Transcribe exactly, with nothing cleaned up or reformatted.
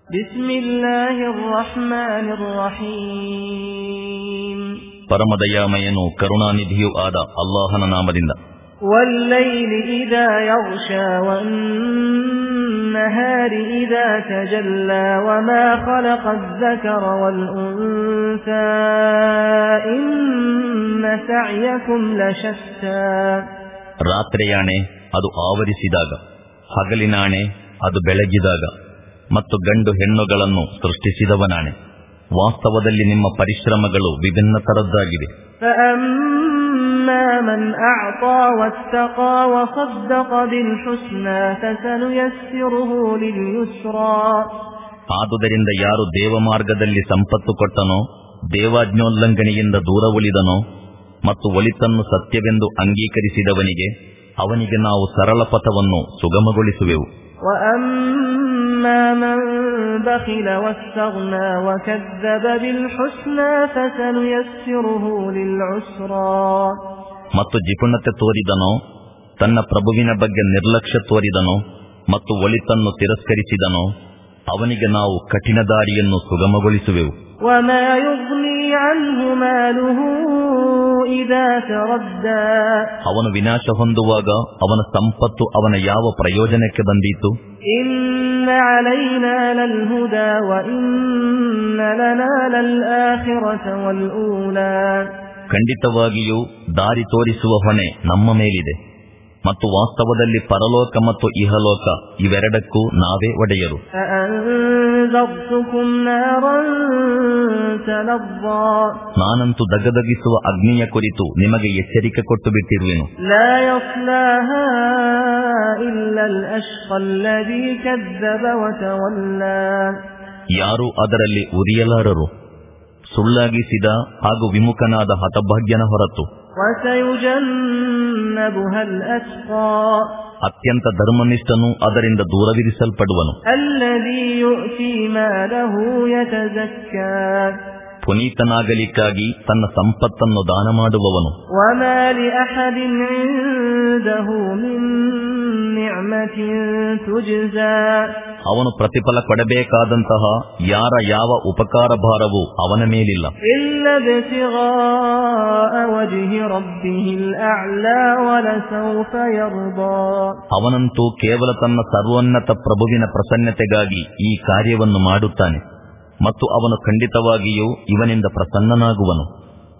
ಬಿಸ್ಮಿಲ್ಲಾಹಿರ್ ರಹ್ಮಾನಿರ್ ರಹೀಮ್. ಪರಮದಯಾಮಯನು ಕರುಣಾನಿಧಿಯೂ ಆದ ಅಲ್ಲಾಹನ ನಾಮದಿಂದ. ವಲ್ಲೈಲಿ ಇದಾ ಯಗ್ಶಾ ವನ್ನಹಾರಿ ಇದಾ ತಜಲ್ಲಾ ವಮಾ ಖಲಖದ್ ذಕರ ವಲ್ ಉನ್ಸಾ ಇನ್ನ ಸಅಯಕುಂ ಲಶತ್ತಾ. ರಾತ್ರಿಯಾಣೆ ಅದು ಆವರಿಸಿದಾಗ, ಹಗಲಿನಾಣೆ ಅದು ಬೆಳಗಿದಾಗ, ಮತ್ತು ಗಂಡು ಹೆಣ್ಣುಗಳನ್ನು ಸೃಷ್ಟಿಸಿದವನಾಣೆ, ವಾಸ್ತವದಲ್ಲಿ ನಿಮ್ಮ ಪರಿಶ್ರಮಗಳು ವಿಭಿನ್ನ ತರದ್ದಾಗಿದೆ. فأما من أعطى واتقى وصدق بالحسنى فسنيسره لليسرى. ಆದುದರಿಂದ ಯಾರು ದೇವಮಾರ್ಗದಲ್ಲಿ ಸಂಪತ್ತು ಕೊಟ್ಟನೋ, ದೇವಾಜ್ಞೋಲ್ಲಂಘನೆಯಿಂದ ದೂರ ಉಳಿದನೋ ಮತ್ತು ಒಳಿತನ್ನು ಸತ್ಯವೆಂದು ಅಂಗೀಕರಿಸಿದವನಿಗೆ ಅವನಿಗೆ ನಾವು ಸರಳ ಪಥವನ್ನು ಸುಗಮಗೊಳಿಸುವೆವು. وأما من بخل واستغنى وكذب بالحسنى فسنيسره للعسرى. ಮತ್ತು ಜಿಪುಣತೆ ತೋರಿದನೋ, ತನ್ನ ಪ್ರಭುವಿನ ಬಗ್ಗೆ ನಿರ್ಲಕ್ಷ್ಯ ತೋರಿದನೋ ಮತ್ತು ಒಳಿತನ್ನು ತಿರಸ್ಕರಿಸಿದನೋ ಅವನಿಗೆ ನಾವು ಕಠಿಣ ದಾರಿಯನ್ನು ಸುಗಮಗೊಳಿಸುವೆವು. وما يغني عنه ماله إذا تردى. ಅವನು ವಿನಾಶ ಹೊಂದುವಾಗ ಅವನ ಸಂಪತ್ತು ಅವನ ಯಾವ ಪ್ರಯೋಜನಕ್ಕೆ ಬಂದೀತು? إن علينا للهدى وإن لنا للآخرة والأولى. ಖಂಡಿತವಾಗಿಯೂ ದಾರಿ ತೋರಿಸುವ ಹೊಣೆ ನಮ್ಮ ಮೇಲಿದೆ ಮತ್ತು ವಾಸ್ತವದಲ್ಲಿ ಪರಲೋಕ ಮತ್ತು ಇಹಲೋಕ ಇವೆರಡಕ್ಕೂ ನಾವೇ ಒಡೆಯರು. ನಾನಂತೂ ದಗದಗಿಸುವ ಅಗ್ನಿಯ ಕುರಿತು ನಿಮಗೆ ಎಚ್ಚರಿಕೆ ಕೊಟ್ಟು ಬಿಟ್ಟಿರುವೆನು. ಯಾರು ಅದರಲ್ಲಿ ಉರಿಯಲಾರರು, ಸುಳ್ಳಾಗಿಸಿದ ಹಾಗೂ ವಿಮುಖನಾದ ಹತಭಾಗ್ಯನ ಹೊರತು. ಅತ್ಯಂತ ಧರ್ಮನಿಷ್ಠನು ಅದರಿಂದ ದೂರವಿರಿಸಲ್ಪಡುವನು. ಪುನೀತನಾಗಲಿಕ್ಕಾಗಿ ತನ್ನ ಸಂಪತ್ತನ್ನು ದಾನ ಮಾಡುವವನು. ಅವನು ಪ್ರತಿಫಲ ಕೊಡಬೇಕಾದಂತಹ ಯಾರ ಯಾವ ಉಪಕಾರ ಭಾರವೂ ಅವನ ಮೇಲಿಲ್ಲ. ಅವನಂತೂ ಕೇವಲ ತನ್ನ ಸರ್ವೋನ್ನತ ಪ್ರಭುವಿನ ಪ್ರಸನ್ನತೆಗಾಗಿ ಈ ಕಾರ್ಯವನ್ನು ಮಾಡುತ್ತಾನೆ ಮತ್ತು ಅವನು ಖಂಡಿತವಾಗಿಯೂ ಇವನಿಂದ ಪ್ರಸನ್ನನಾಗುವನು.